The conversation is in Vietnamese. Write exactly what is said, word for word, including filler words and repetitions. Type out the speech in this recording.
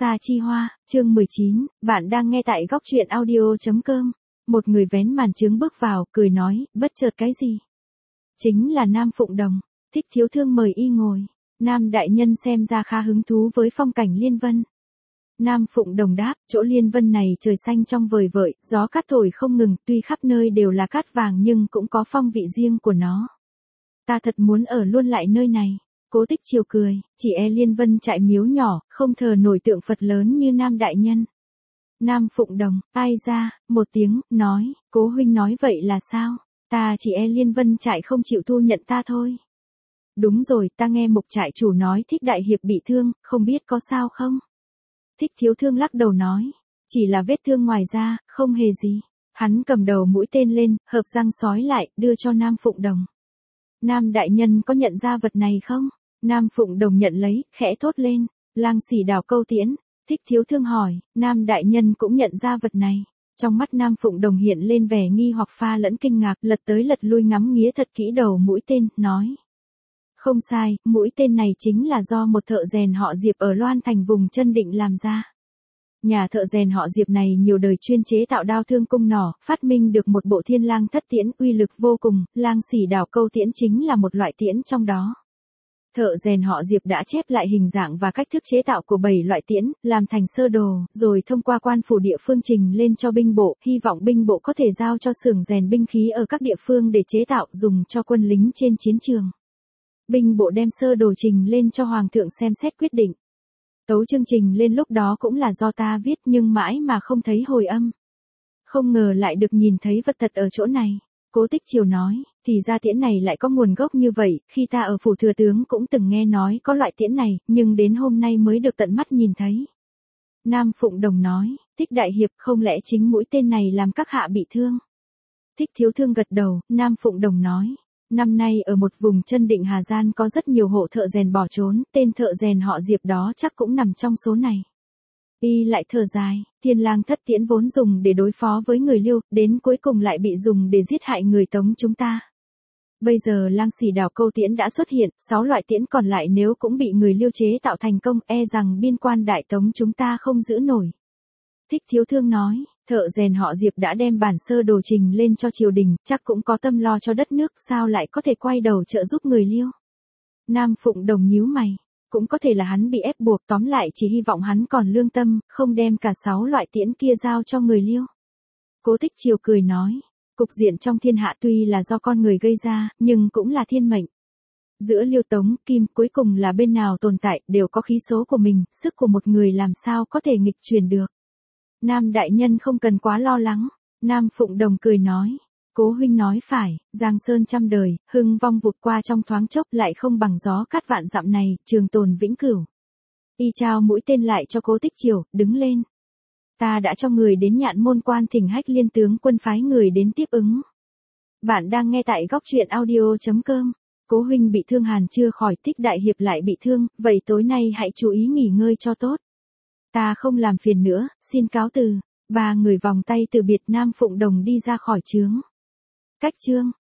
gia chi hoa, chương mười chín, bạn đang nghe tại góc truyện audio chấm com. Một người vén màn trướng bước vào, cười nói, bất chợt cái gì? Chính là Nam Phụng Đồng. Thích Thiếu Thương mời y ngồi. Nam đại nhân xem ra khá hứng thú với phong cảnh Liên Vân. Nam Phụng Đồng đáp, chỗ Liên Vân này trời xanh trong vời vợi, gió cát thổi không ngừng, tuy khắp nơi đều là cát vàng nhưng cũng có phong vị riêng của nó. Ta thật muốn ở luôn lại nơi này. Cố Tích Chiều cười, chỉ e Liên Vân trại miếu nhỏ, không thờ nổi tượng Phật lớn như Nam đại nhân. Nam Phụng Đồng, ai ra, một tiếng, nói, Cố huynh nói vậy là sao? Ta chỉ e Liên Vân trại không chịu thu nhận ta thôi. Đúng rồi, ta nghe Mục trại chủ nói Thích đại hiệp bị thương, không biết có sao không? Thích Thiếu Thương lắc đầu nói, chỉ là vết thương ngoài da, không hề gì. Hắn cầm đầu mũi tên lên, hợp răng sói lại, đưa cho Nam Phụng Đồng. Nam đại nhân có nhận ra vật này không? Nam Phụng Đồng nhận lấy, khẽ thốt lên, lang sỉ đào câu tiễn. Thích Thiếu Thương hỏi, Nam đại nhân cũng nhận ra vật này. Trong mắt Nam Phụng Đồng hiện lên vẻ nghi hoặc pha lẫn kinh ngạc, lật tới lật lui ngắm nghía thật kỹ đầu mũi tên, nói. Không sai, mũi tên này chính là do một thợ rèn họ Diệp ở Loan Thành vùng Chân Định làm ra. Nhà thợ rèn họ Diệp này nhiều đời chuyên chế tạo đao thương cung nỏ, phát minh được một bộ thiên lang thất tiễn uy lực vô cùng, lang sỉ đào câu tiễn chính là một loại tiễn trong đó. Thợ rèn họ Diệp đã chép lại hình dạng và cách thức chế tạo của bảy loại tiễn, làm thành sơ đồ, rồi thông qua quan phủ địa phương trình lên cho binh bộ, hy vọng binh bộ có thể giao cho xưởng rèn binh khí ở các địa phương để chế tạo dùng cho quân lính trên chiến trường. Binh bộ đem sơ đồ trình lên cho Hoàng thượng xem xét quyết định. Tấu chương trình lên lúc đó cũng là do ta viết nhưng mãi mà không thấy hồi âm. Không ngờ lại được nhìn thấy vật thật ở chỗ này. Cố Tích Chiều nói, thì ra tiễn này lại có nguồn gốc như vậy, khi ta ở phủ thừa tướng cũng từng nghe nói có loại tiễn này, nhưng đến hôm nay mới được tận mắt nhìn thấy. Nam Phụng Đồng nói, Thích đại hiệp không lẽ chính mũi tên này làm các hạ bị thương? Thích Thiếu Thương gật đầu, Nam Phụng Đồng nói. Năm nay ở một vùng Chân Định Hà Gian có rất nhiều hộ thợ rèn bỏ trốn, tên thợ rèn họ Diệp đó chắc cũng nằm trong số này. Y lại thở dài, thiên lang thất tiễn vốn dùng để đối phó với người Liêu, đến cuối cùng lại bị dùng để giết hại người Tống chúng ta. Bây giờ lang sỉ đào câu tiễn đã xuất hiện, sáu loại tiễn còn lại nếu cũng bị người Liêu chế tạo thành công, e rằng biên quan đại Tống chúng ta không giữ nổi. Thích Thiếu Thương nói, thợ rèn họ Diệp đã đem bản sơ đồ trình lên cho triều đình, chắc cũng có tâm lo cho đất nước, sao lại có thể quay đầu trợ giúp người Liêu. Nam Phụng Đồng nhíu mày, cũng có thể là hắn bị ép buộc, tóm lại chỉ hy vọng hắn còn lương tâm, không đem cả sáu loại tiễn kia giao cho người Liêu. Cố Tích Chiều cười nói, cục diện trong thiên hạ tuy là do con người gây ra, nhưng cũng là thiên mệnh. Giữa Liêu Tống, Kim cuối cùng là bên nào tồn tại, đều có khí số của mình, sức của một người làm sao có thể nghịch chuyển được. Nam đại nhân không cần quá lo lắng. Nam Phụng Đồng cười nói. Cố huynh nói phải, Giang Sơn trăm đời, hưng vong vụt qua trong thoáng chốc lại không bằng gió cát vạn dặm này, trường tồn vĩnh cửu. Y trao mũi tên lại cho Cố Tích Chiều, đứng lên. Ta đã cho người đến Nhạn Môn quan thỉnh Hách Liên tướng quân phái người đến tiếp ứng. Bạn đang nghe tại góc truyện audio chấm com. Cố huynh bị thương hàn chưa khỏi, Thích đại hiệp lại bị thương, vậy tối nay hãy chú ý nghỉ ngơi cho tốt. Ta không làm phiền nữa, xin cáo từ. Ba người vòng tay từ biệt, Nam Phụng Đồng đi ra khỏi trướng. Cách chương